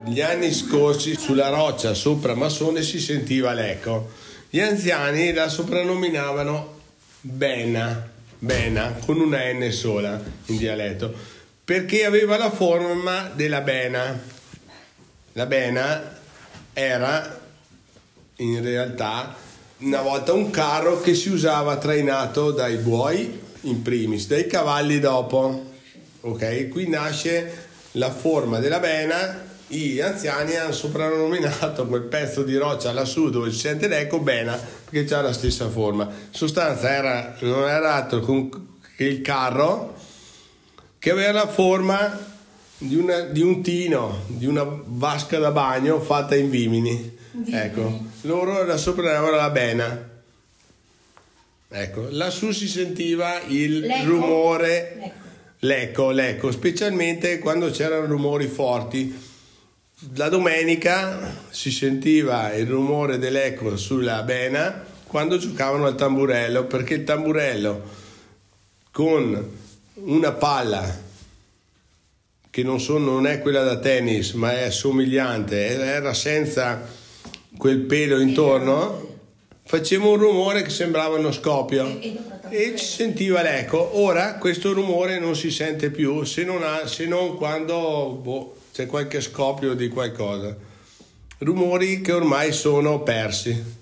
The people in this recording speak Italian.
Gli anni scorsi sulla roccia sopra Massone si sentiva l'eco. Gli anziani la soprannominavano Bena, con una N sola in dialetto, perché aveva la forma della bena. La bena era in realtà una volta un carro che si usava trainato dai buoi in primis, dai cavalli dopo. Ok, qui nasce la forma della bena. Gli anziani hanno soprannominato quel pezzo di roccia lassù dove si sente l'eco Bena, perché ha la stessa forma. In sostanza non era altro che il carro che aveva la forma di un tino, di una vasca da bagno fatta in vimini. Ecco, loro la soprannominavano la Bena. Ecco, lassù si sentiva il rumore, l'eco, specialmente quando c'erano rumori forti. La domenica si sentiva il rumore dell'eco sulla Bena quando giocavano al tamburello, perché il tamburello con una palla che non è quella da tennis ma è somigliante, era senza quel pelo intorno, faceva un rumore che sembrava uno scoppio e si sentiva l'eco. Ora questo rumore non si sente più se non quando c'è qualche scoppio di qualcosa. Rumori che ormai sono persi.